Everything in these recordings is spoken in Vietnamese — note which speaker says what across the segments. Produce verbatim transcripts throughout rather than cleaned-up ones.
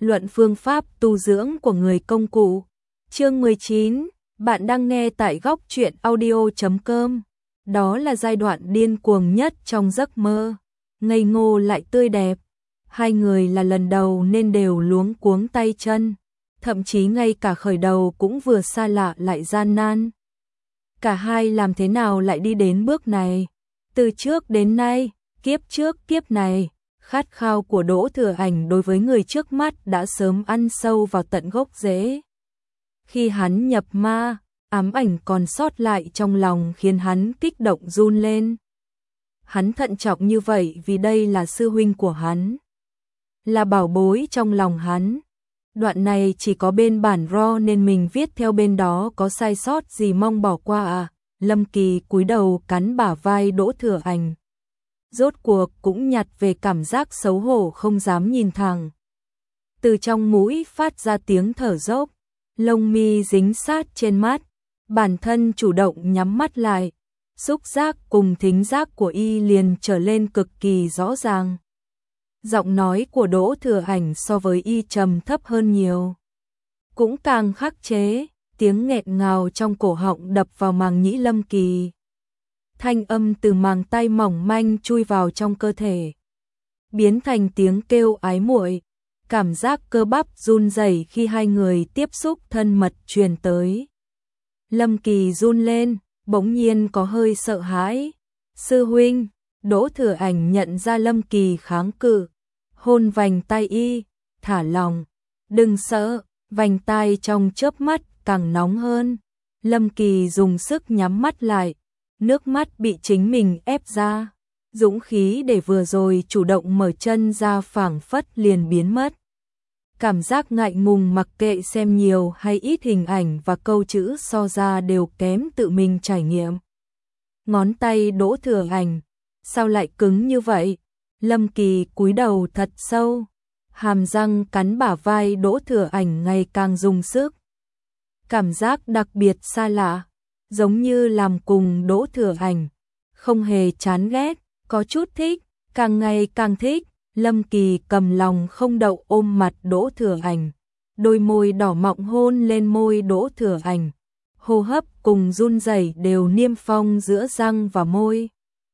Speaker 1: luận phương pháp tu dưỡng của người công cụ. Chương mười chín, bạn đang nghe tại góc truyện audio chấm com. Đó là giai đoạn điên cuồng nhất trong giấc mơ, ngây ngô lại tươi đẹp. Hai người là lần đầu nên đều luống cuống tay chân, thậm chí ngay cả khởi đầu cũng vừa xa lạ lại gian nan. Cả hai làm thế nào lại đi đến bước này? Từ trước đến nay, kiếp trước kiếp này, khát khao của Đỗ Thừa Ảnh đối với người trước mắt đã sớm ăn sâu vào tận gốc rễ. Khi hắn nhập ma, ám ảnh còn sót lại trong lòng khiến hắn kích động run lên. Hắn thận trọng như vậy vì đây là sư huynh của hắn, là bảo bối trong lòng hắn. Đoạn này chỉ có bên bản raw nên mình viết theo bên đó, có sai sót gì mong bỏ qua à. Lâm Kỳ cúi đầu cắn bả vai Đỗ Thừa Ảnh, rốt cuộc cũng nhặt về cảm giác xấu hổ không dám nhìn thẳng. Từ trong mũi phát ra tiếng thở dốc, lông mi dính sát trên mắt, bản thân chủ động nhắm mắt lại, xúc giác cùng thính giác của y liền trở lên cực kỳ rõ ràng. Giọng nói của Đỗ Thừa Ảnh so với y trầm thấp hơn nhiều, cũng càng khắc chế, tiếng nghẹt ngào trong cổ họng đập vào màng nhĩ Lâm Kỳ. Thanh âm từ màng tay mỏng manh chui vào trong cơ thể, biến thành tiếng kêu ái muội. Cảm giác cơ bắp run rẩy khi hai người tiếp xúc thân mật truyền tới. Lâm Kỳ run lên, bỗng nhiên có hơi sợ hãi. Sư huynh. Đỗ Thừa Ảnh nhận ra Lâm Kỳ kháng cự, hôn vành tay y, thả lòng. Đừng sợ. Vành tai trong chớp mắt càng nóng hơn. Lâm Kỳ dùng sức nhắm mắt lại, nước mắt bị chính mình ép ra. Dũng khí để vừa rồi chủ động mở chân ra phảng phất liền biến mất. Cảm giác ngại ngùng mặc kệ xem nhiều hay ít hình ảnh và câu chữ so ra đều kém tự mình trải nghiệm. Ngón tay Đỗ Thừa Ảnh, sao lại cứng như vậy? Lâm Kỳ cúi đầu thật sâu, hàm răng cắn bả vai Đỗ Thừa Ảnh ngày càng dùng sức. Cảm giác đặc biệt xa lạ, giống như làm cùng Đỗ Thừa Ảnh, không hề chán ghét, có chút thích, càng ngày càng thích. Lâm Kỳ cầm lòng không đậu ôm mặt Đỗ Thừa Ảnh, đôi môi đỏ mọng hôn lên môi Đỗ Thừa Ảnh, hô hấp cùng run rẩy đều niêm phong giữa răng và môi.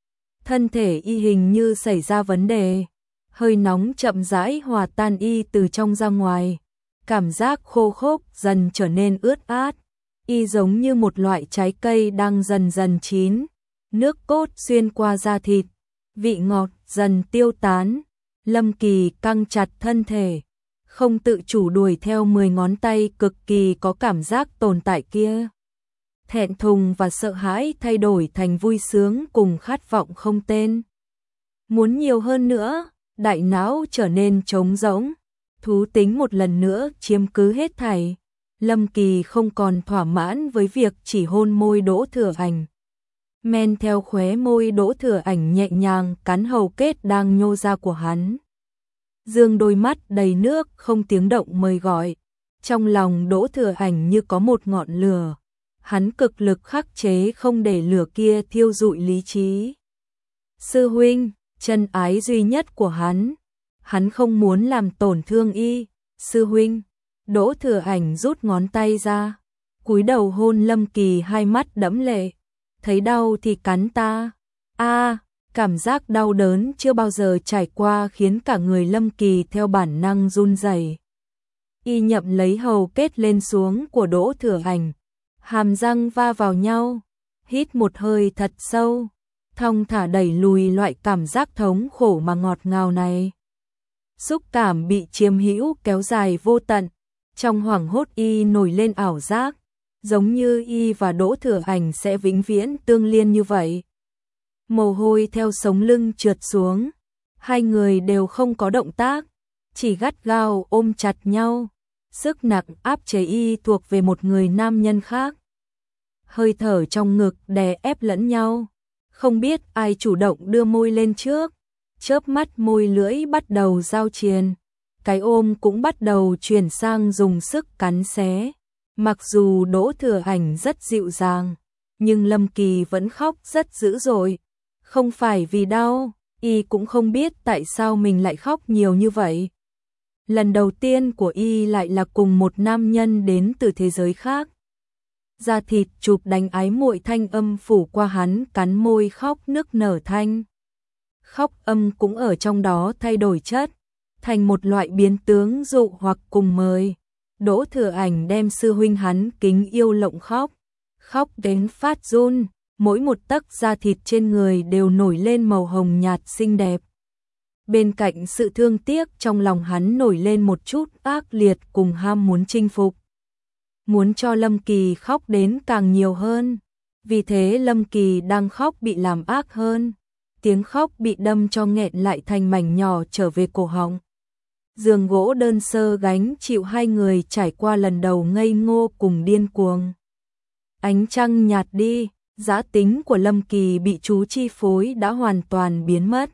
Speaker 1: Thân thể y hình như xảy ra vấn đề, hơi nóng chậm rãi hòa tan y từ trong ra ngoài, cảm giác khô khốc dần trở nên ướt át, y giống như một loại trái cây đang dần dần chín, nước cốt xuyên qua da thịt, vị ngọt dần tiêu tán. Lâm Kỳ căng chặt thân thể, không tự chủ đuổi theo mười ngón tay cực kỳ có cảm giác tồn tại kia. Thẹn thùng và sợ hãi thay đổi thành vui sướng cùng khát vọng không tên. Muốn nhiều hơn nữa, đại não trở nên trống rỗng, thú tính một lần nữa chiếm cứ hết thảy. Lâm Kỳ không còn thỏa mãn với việc chỉ hôn môi Đỗ Thừa Ảnh. Men theo khóe môi Đỗ Thừa Ảnh nhẹ nhàng cắn hầu kết đang nhô ra của hắn. Dương đôi mắt đầy nước không tiếng động mời gọi. Trong lòng Đỗ Thừa Ảnh như có một ngọn lửa. Hắn cực lực khắc chế không để lửa kia thiêu rụi lý trí. Sư huynh, chân ái duy nhất của hắn. Hắn không muốn làm tổn thương y. Sư huynh. Đỗ Thừa Ảnh rút ngón tay ra, cúi đầu hôn Lâm Kỳ, hai mắt đẫm lệ. Thấy đau thì cắn ta. A, cảm giác đau đớn chưa bao giờ trải qua khiến cả người Lâm Kỳ theo bản năng run rẩy. Y nhậm lấy hầu kết lên xuống của Đỗ Thừa Ảnh, hàm răng va vào nhau, hít một hơi thật sâu, thong thả đẩy lùi loại cảm giác thống khổ mà ngọt ngào này. Xúc cảm bị chiếm hữu kéo dài vô tận, trong hoảng hốt y nổi lên ảo giác, giống như y và Đỗ Thừa Ảnh sẽ vĩnh viễn tương liên như vậy. Mồ hôi theo sống lưng trượt xuống, hai người đều không có động tác, chỉ gắt gao ôm chặt nhau, sức nặng áp chế y thuộc về một người nam nhân khác. Hơi thở trong ngực đè ép lẫn nhau, không biết ai chủ động đưa môi lên trước, chớp mắt môi lưỡi bắt đầu giao triền, cái ôm cũng bắt đầu chuyển sang dùng sức cắn xé. Mặc dù Đỗ Thừa Ảnh rất dịu dàng, nhưng Lâm Kỳ vẫn khóc rất dữ dội. Không phải vì đau, y cũng không biết tại sao mình lại khóc nhiều như vậy. Lần đầu tiên của y lại là cùng một nam nhân đến từ thế giới khác. Da thịt chụp đánh ái muội thanh âm phủ qua hắn, cắn môi khóc nức nở thanh. Khóc âm cũng ở trong đó thay đổi chất, thành một loại biến tướng dụ hoặc cùng mời. Đỗ Thừa Ảnh đem sư huynh hắn kính yêu lộng khóc, khóc đến phát run, mỗi một tấc da thịt trên người đều nổi lên màu hồng nhạt xinh đẹp. Bên cạnh sự thương tiếc trong lòng hắn nổi lên một chút ác liệt cùng ham muốn chinh phục. Muốn cho Lâm Kỳ khóc đến càng nhiều hơn. Vì thế Lâm Kỳ đang khóc bị làm ác hơn. Tiếng khóc bị đâm cho nghẹn lại thành mảnh nhỏ trở về cổ họng. Giường gỗ đơn sơ gánh chịu hai người trải qua lần đầu ngây ngô cùng điên cuồng. Ánh trăng nhạt đi, dã tính của Lâm Kỳ bị chú chi phối đã hoàn toàn biến mất.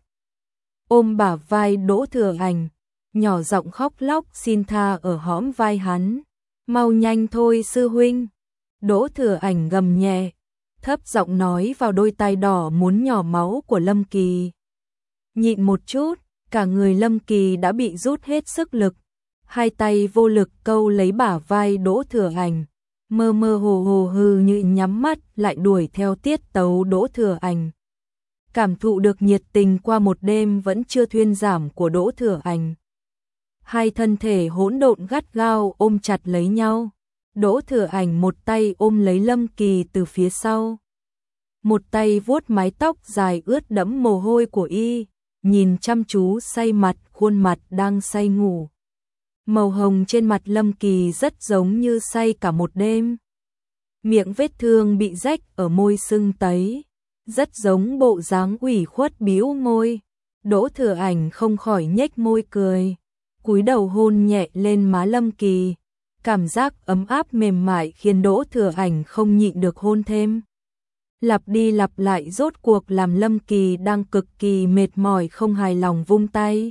Speaker 1: Ôm bả vai Đỗ Thừa Ảnh, nhỏ giọng khóc lóc xin tha ở hõm vai hắn. Mau nhanh thôi sư huynh. Đỗ Thừa Ảnh gầm nhẹ, thấp giọng nói vào đôi tai đỏ muốn nhỏ máu của Lâm Kỳ. Nhịn một chút, cả người Lâm Kỳ đã bị rút hết sức lực. Hai tay vô lực câu lấy bả vai Đỗ Thừa Ảnh, mơ mơ hồ hồ hư như nhắm mắt lại đuổi theo tiết tấu Đỗ Thừa Ảnh. Cảm thụ được nhiệt tình qua một đêm vẫn chưa thuyên giảm của Đỗ Thừa Ảnh. Hai thân thể hỗn độn gắt gao ôm chặt lấy nhau. Đỗ Thừa Ảnh một tay ôm lấy Lâm Kỳ từ phía sau, một tay vuốt mái tóc dài ướt đẫm mồ hôi của y, nhìn chăm chú say mặt khuôn mặt đang say ngủ. Màu hồng trên mặt Lâm Kỳ rất giống như say cả một đêm. Miệng vết thương bị rách ở môi sưng tấy, rất giống bộ dáng ủy khuất bĩu môi. Đỗ Thừa Ảnh không khỏi nhếch môi cười, cúi đầu hôn nhẹ lên má Lâm Kỳ. Cảm giác ấm áp mềm mại khiến Đỗ Thừa Ảnh không nhịn được hôn thêm. Lặp đi lặp lại rốt cuộc làm Lâm Kỳ đang cực kỳ mệt mỏi không hài lòng vung tay.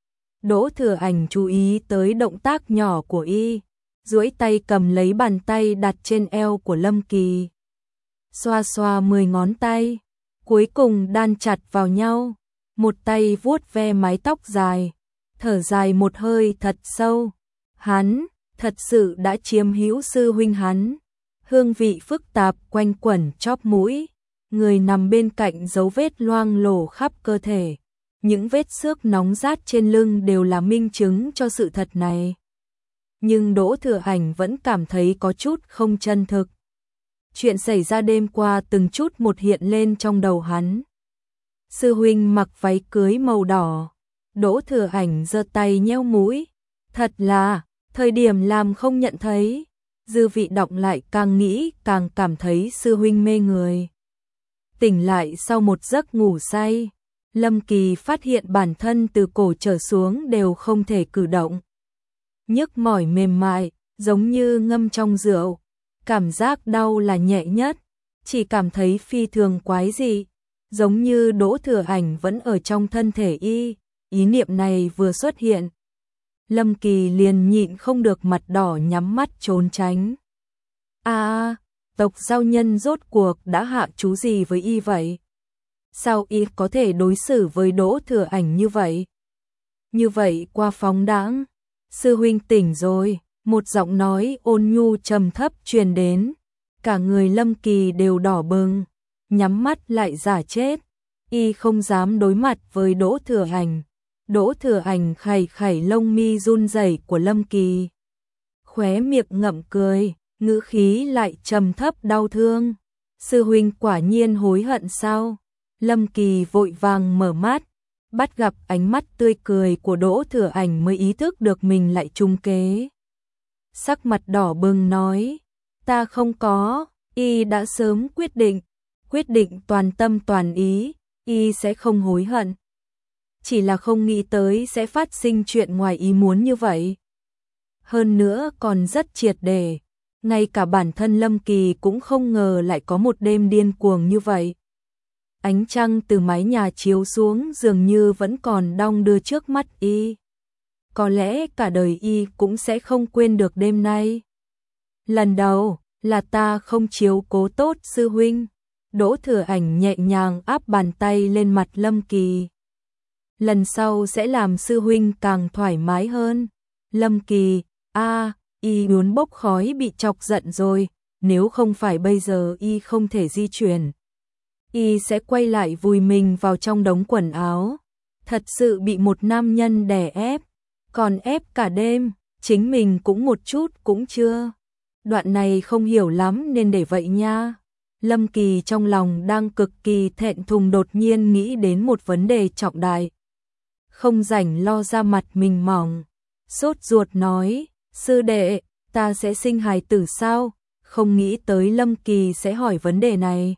Speaker 1: Đỗ Thừa Ảnh chú ý tới động tác nhỏ của y, duỗi tay cầm lấy bàn tay đặt trên eo của Lâm Kỳ. Xoa xoa mười ngón tay, cuối cùng đan chặt vào nhau, một tay vuốt ve mái tóc dài, thở dài một hơi thật sâu. Hắn thật sự đã chiếm hữu sư huynh hắn. Hương vị phức tạp quanh quẩn chóp mũi, người nằm bên cạnh dấu vết loang lổ khắp cơ thể. Những vết xước nóng rát trên lưng đều là minh chứng cho sự thật này. Nhưng Đỗ Thừa Ảnh vẫn cảm thấy có chút không chân thực. Chuyện xảy ra đêm qua từng chút một hiện lên trong đầu hắn. Sư huynh mặc váy cưới màu đỏ. Đỗ Thừa Ảnh giơ tay nheo mũi. Thật là, thời điểm làm không nhận thấy. Dư vị đọng lại càng nghĩ càng cảm thấy sư huynh mê người. Tỉnh lại sau một giấc ngủ say, Lâm Kỳ phát hiện bản thân từ cổ trở xuống đều không thể cử động. Nhức mỏi mềm mại, giống như ngâm trong rượu. Cảm giác đau là nhẹ nhất, chỉ cảm thấy phi thường quái dị, giống như Đỗ Thừa Ảnh vẫn ở trong thân thể y. Ý niệm này vừa xuất hiện, Lâm Kỳ liền nhịn không được mặt đỏ nhắm mắt trốn tránh. À, tộc giao nhân rốt cuộc đã hạ chú gì với y vậy? Sao y có thể đối xử với Đỗ Thừa Ảnh như vậy? Như vậy qua phóng đãng. Sư huynh tỉnh rồi, một giọng nói ôn nhu trầm thấp truyền đến. Cả người Lâm Kỳ đều đỏ bừng, nhắm mắt lại giả chết. Y không dám đối mặt với Đỗ Thừa Ảnh. Đỗ Thừa Ảnh khẩy khẩy lông mi run rẩy của Lâm Kỳ. Khóe miệng ngậm cười, ngữ khí lại trầm thấp đau thương. Sư huynh quả nhiên hối hận sao? Lâm Kỳ vội vàng mở mắt, bắt gặp ánh mắt tươi cười của Đỗ Thừa Ảnh mới ý thức được mình lại trúng kế. Sắc mặt đỏ bừng nói, ta không có, y đã sớm quyết định, quyết định toàn tâm toàn ý, y sẽ không hối hận. Chỉ là không nghĩ tới sẽ phát sinh chuyện ngoài ý muốn như vậy. Hơn nữa còn rất triệt để, ngay cả bản thân Lâm Kỳ cũng không ngờ lại có một đêm điên cuồng như vậy. Ánh trăng từ mái nhà chiếu xuống dường như vẫn còn đong đưa trước mắt y. Có lẽ cả đời y cũng sẽ không quên được đêm nay. Lần đầu là ta không chiếu cố tốt sư huynh. Đỗ Thừa Ảnh nhẹ nhàng áp bàn tay lên mặt Lâm Kỳ. Lần sau sẽ làm sư huynh càng thoải mái hơn. Lâm Kỳ, a, y muốn bốc khói bị chọc giận rồi, nếu không phải bây giờ y không thể di chuyển. Y sẽ quay lại vùi mình vào trong đống quần áo. Thật sự bị một nam nhân đè ép, còn ép cả đêm, chính mình cũng một chút cũng chưa. Đoạn này không hiểu lắm nên để vậy nha. Lâm Kỳ trong lòng đang cực kỳ thẹn thùng đột nhiên nghĩ đến một vấn đề trọng đại. Không rảnh lo ra mặt mình mỏng. Sốt ruột nói, sư đệ, ta sẽ sinh hài tử sao? Không nghĩ tới Lâm Kỳ sẽ hỏi vấn đề này.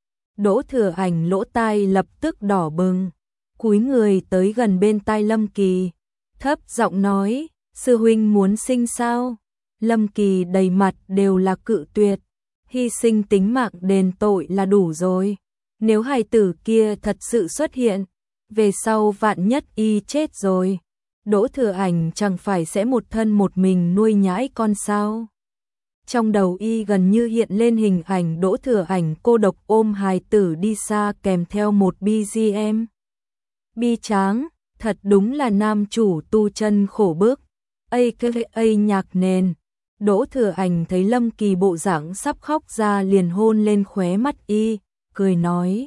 Speaker 1: Đỗ Thừa Ảnh lỗ tai lập tức đỏ bừng, cúi người tới gần bên tai Lâm Kỳ, thấp giọng nói, sư huynh muốn sinh sao? Lâm Kỳ đầy mặt đều là cự tuyệt, hy sinh tính mạng đền tội là đủ rồi. Nếu hài tử kia thật sự xuất hiện, về sau vạn nhất y chết rồi, Đỗ Thừa Ảnh chẳng phải sẽ một thân một mình nuôi nhãi con sao? Trong đầu y gần như hiện lên hình ảnh Đỗ Thừa Ảnh cô độc ôm hài tử đi xa kèm theo một bê giê em bi tráng, thật đúng là nam chủ tu chân khổ bức. a ca a nhạc nền. Đỗ Thừa Ảnh thấy Lâm Kỳ bộ dạng sắp khóc ra liền hôn lên khóe mắt y, cười nói.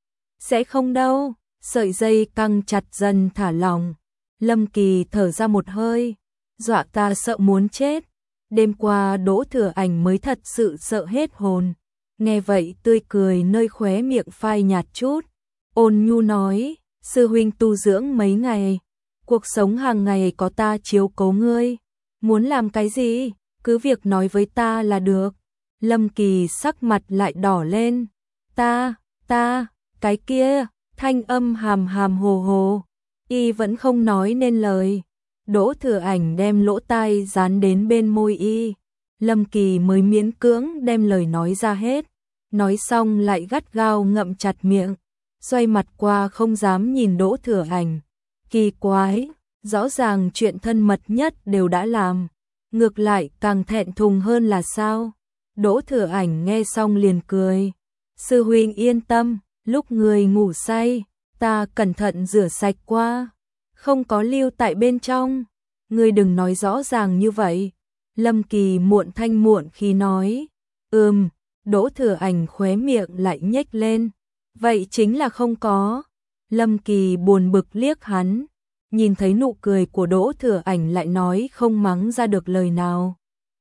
Speaker 1: Sẽ không đâu, sợi dây căng chặt dần thả lỏng. Lâm Kỳ thở ra một hơi, dọa ta sợ muốn chết. Đêm qua Đỗ Thừa Ảnh mới thật sự sợ hết hồn. Nghe vậy tươi cười nơi khóe miệng phai nhạt chút. Ôn nhu nói, sư huynh tu dưỡng mấy ngày, cuộc sống hàng ngày có ta chiếu cố ngươi. Muốn làm cái gì, cứ việc nói với ta là được. Lâm Kỳ sắc mặt lại đỏ lên. Ta, ta, cái kia, thanh âm hàm hàm hồ hồ. Y vẫn không nói nên lời. Đỗ Thừa Ảnh đem lỗ tai dán đến bên môi y. Lâm Kỳ mới miễn cưỡng đem lời nói ra hết. Nói xong lại gắt gao ngậm chặt miệng. Xoay mặt qua không dám nhìn Đỗ Thừa Ảnh. Kỳ quái, rõ ràng chuyện thân mật nhất đều đã làm. Ngược lại càng thẹn thùng hơn là sao? Đỗ Thừa Ảnh nghe xong liền cười. Sư huynh yên tâm, lúc người ngủ say, ta cẩn thận rửa sạch qua. Không có lưu tại bên trong. Ngươi đừng nói rõ ràng như vậy. Lâm Kỳ muộn thanh muộn khi nói. Ừm, Đỗ Thừa Ảnh khóe miệng lại nhếch lên. Vậy chính là không có. Lâm Kỳ buồn bực liếc hắn. Nhìn thấy nụ cười của Đỗ Thừa Ảnh lại nói không mắng ra được lời nào.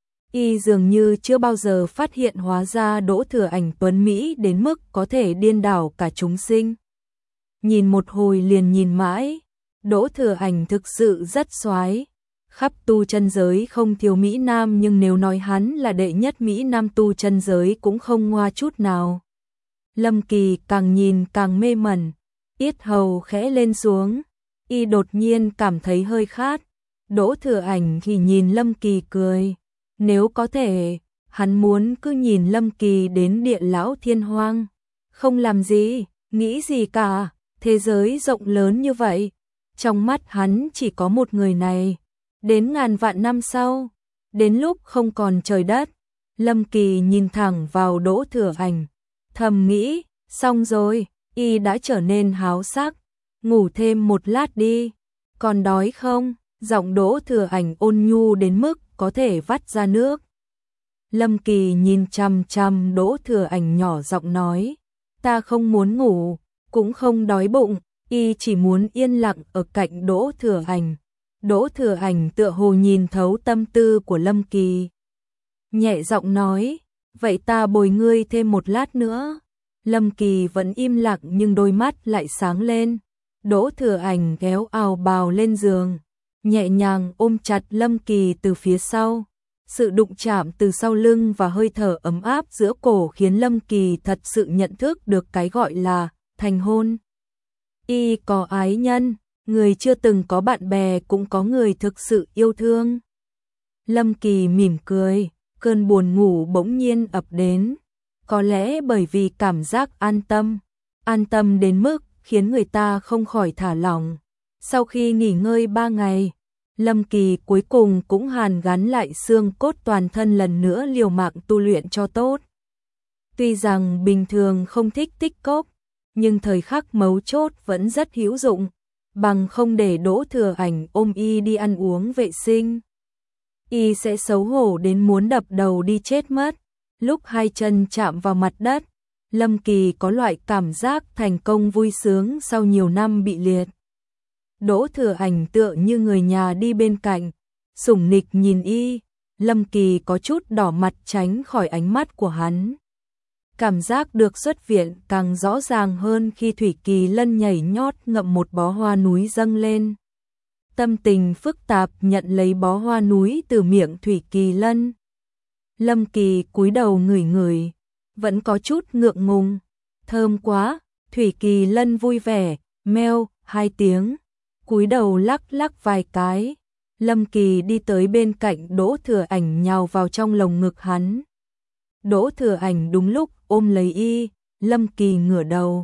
Speaker 1: Y dường như chưa bao giờ phát hiện hóa ra Đỗ Thừa Ảnh tuấn Mỹ đến mức có thể điên đảo cả chúng sinh. Nhìn một hồi liền nhìn mãi. Đỗ Thừa Ảnh thực sự rất soái. Khắp tu chân giới không thiếu Mỹ Nam nhưng nếu nói hắn là đệ nhất Mỹ Nam tu chân giới cũng không ngoa chút nào. Lâm Kỳ càng nhìn càng mê mẩn, yết hầu khẽ lên xuống, y đột nhiên cảm thấy hơi khát. Đỗ Thừa Ảnh thì nhìn Lâm Kỳ cười. Nếu có thể, hắn muốn cứ nhìn Lâm Kỳ đến địa lão thiên hoang. Không làm gì, nghĩ gì cả, thế giới rộng lớn như vậy. Trong mắt hắn chỉ có một người này. Đến ngàn vạn năm sau, đến lúc không còn trời đất, Lâm Kỳ nhìn thẳng vào Đỗ Thừa Ảnh, thầm nghĩ, xong rồi, y đã trở nên háo sắc, ngủ thêm một lát đi, còn đói không? Giọng Đỗ Thừa Ảnh ôn nhu đến mức có thể vắt ra nước. Lâm Kỳ nhìn chằm chằm Đỗ Thừa Ảnh nhỏ giọng nói, ta không muốn ngủ, cũng không đói bụng, y chỉ muốn yên lặng ở cạnh Đỗ Thừa Ảnh. Đỗ Thừa Ảnh tựa hồ nhìn thấu tâm tư của Lâm Kỳ. Nhẹ giọng nói, vậy ta bồi ngươi thêm một lát nữa. Lâm Kỳ vẫn im lặng nhưng đôi mắt lại sáng lên. Đỗ Thừa Ảnh kéo ào bào lên giường, nhẹ nhàng ôm chặt Lâm Kỳ từ phía sau. Sự đụng chạm từ sau lưng và hơi thở ấm áp giữa cổ khiến Lâm Kỳ thật sự nhận thức được cái gọi là thành hôn. Y có ái nhân, người chưa từng có bạn bè cũng có người thực sự yêu thương. Lâm Kỳ mỉm cười, cơn buồn ngủ bỗng nhiên ập đến. Có lẽ bởi vì cảm giác an tâm, an tâm đến mức khiến người ta không khỏi thả lỏng. Sau khi nghỉ ngơi ba ngày, Lâm Kỳ cuối cùng cũng hàn gắn lại xương cốt toàn thân lần nữa liều mạng tu luyện cho tốt. Tuy rằng bình thường không thích tích cốc, nhưng thời khắc mấu chốt vẫn rất hữu dụng, bằng không để Đỗ Thừa Ảnh ôm y đi ăn uống vệ sinh. y sẽ xấu hổ đến muốn đập đầu đi chết mất. Lúc hai chân chạm vào mặt đất, Lâm Kỳ có loại cảm giác thành công vui sướng sau nhiều năm bị liệt. Đỗ Thừa Ảnh tựa như người nhà đi bên cạnh, sủng nịch nhìn y, Lâm Kỳ có chút đỏ mặt tránh khỏi ánh mắt của hắn. Cảm giác được xuất viện càng rõ ràng hơn khi Thủy Kỳ Lân nhảy nhót ngậm một bó hoa núi dâng lên. Tâm tình phức tạp nhận lấy bó hoa núi từ miệng Thủy Kỳ Lân. Lâm Kỳ cúi đầu ngửi ngửi, vẫn có chút ngượng ngùng. Thơm quá, Thủy Kỳ Lân vui vẻ, meo, hai tiếng, cúi đầu lắc lắc vài cái. Lâm Kỳ đi tới bên cạnh Đỗ Thừa Ảnh nhào vào trong lồng ngực hắn. Đỗ Thừa Ảnh đúng lúc ôm lấy y, Lâm Kỳ ngửa đầu.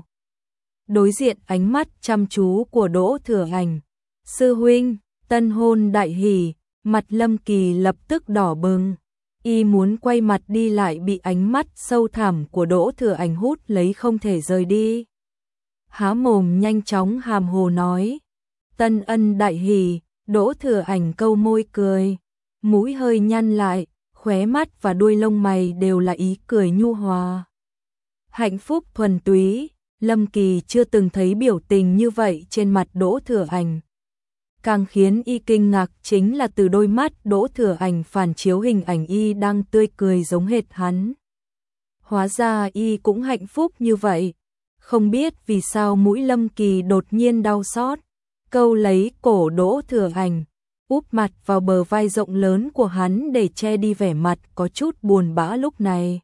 Speaker 1: Đối diện ánh mắt chăm chú của Đỗ Thừa Ảnh. Sư huynh, tân hôn đại hỉ, mặt Lâm Kỳ lập tức đỏ bừng. Y muốn quay mặt đi lại bị ánh mắt sâu thẳm của Đỗ Thừa Ảnh hút lấy không thể rời đi. Há mồm nhanh chóng hàm hồ nói. Tân ân đại hỉ, Đỗ Thừa Ảnh câu môi cười. Mũi hơi nhăn lại, khóe mắt và đuôi lông mày đều là ý cười nhu hòa. Hạnh phúc thuần túy, Lâm Kỳ chưa từng thấy biểu tình như vậy trên mặt Đỗ Thừa Ảnh. Càng khiến y kinh ngạc chính là từ đôi mắt Đỗ Thừa Ảnh phản chiếu hình ảnh y đang tươi cười giống hệt hắn. Hóa ra y cũng hạnh phúc như vậy. Không biết vì sao mũi Lâm Kỳ đột nhiên đau xót, câu lấy cổ Đỗ Thừa Ảnh, úp mặt vào bờ vai rộng lớn của hắn để che đi vẻ mặt có chút buồn bã lúc này.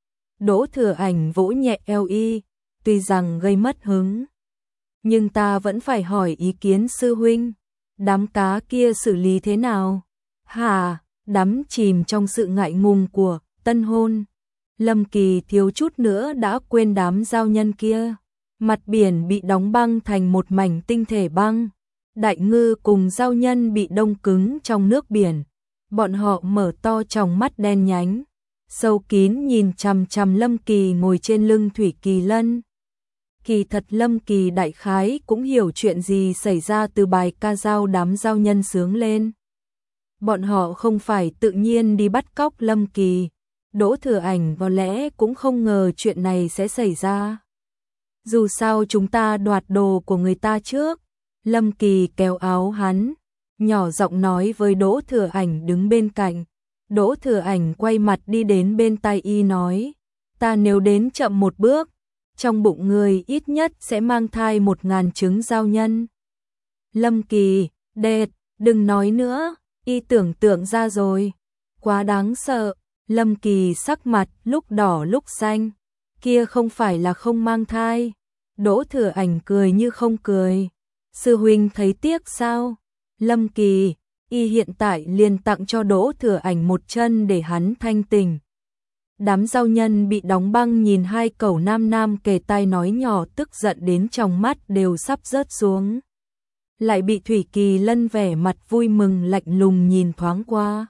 Speaker 1: Đỗ Thừa Ảnh vỗ nhẹ eo y, tuy rằng gây mất hứng, nhưng ta vẫn phải hỏi ý kiến sư huynh. Đám cá kia xử lý thế nào? Hà, đắm chìm trong sự ngại ngùng của tân hôn. Lâm Kỳ thiếu chút nữa đã quên đám giao nhân kia. Mặt biển bị đóng băng thành một mảnh tinh thể băng. Đại ngư cùng giao nhân bị đông cứng trong nước biển. Bọn họ mở to tròng mắt đen nhánh, sâu kín nhìn chằm chằm Lâm Kỳ ngồi trên lưng Thủy Kỳ Lân. Kỳ thật Lâm Kỳ đại khái cũng hiểu chuyện gì xảy ra từ bài ca dao đám giao nhân sướng lên. Bọn họ không phải tự nhiên đi bắt cóc Lâm Kỳ. Đỗ Thừa Ảnh có lẽ cũng không ngờ chuyện này sẽ xảy ra. Dù sao chúng ta đoạt đồ của người ta trước. Lâm Kỳ kéo áo hắn, nhỏ giọng nói với Đỗ Thừa Ảnh đứng bên cạnh. Đỗ Thừa Ảnh quay mặt đi đến bên tai y nói. Ta nếu đến chậm một bước, trong bụng người ít nhất sẽ mang thai một ngàn trứng giao nhân. Lâm Kỳ, đệt, đừng nói nữa, y tưởng tượng ra rồi. Quá đáng sợ. Lâm Kỳ sắc mặt lúc đỏ lúc xanh. Kia không phải là không mang thai. Đỗ Thừa Ảnh cười như không cười. Sư huynh thấy tiếc sao? Lâm Kỳ, y hiện tại liền tặng cho Đỗ Thừa Ảnh một chân để hắn thanh tỉnh. Đám giao nhân bị đóng băng nhìn hai cẩu nam nam kề tai nói nhỏ tức giận đến trong mắt đều sắp rớt xuống. Lại bị Thủy Kỳ Lân vẻ mặt vui mừng lạnh lùng nhìn thoáng qua.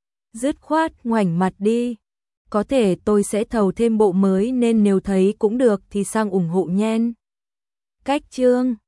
Speaker 1: Dứt khoát ngoảnh mặt đi. Có thể tôi sẽ thầu thêm bộ mới nên nếu thấy cũng được thì sang ủng hộ nhen. Cách chương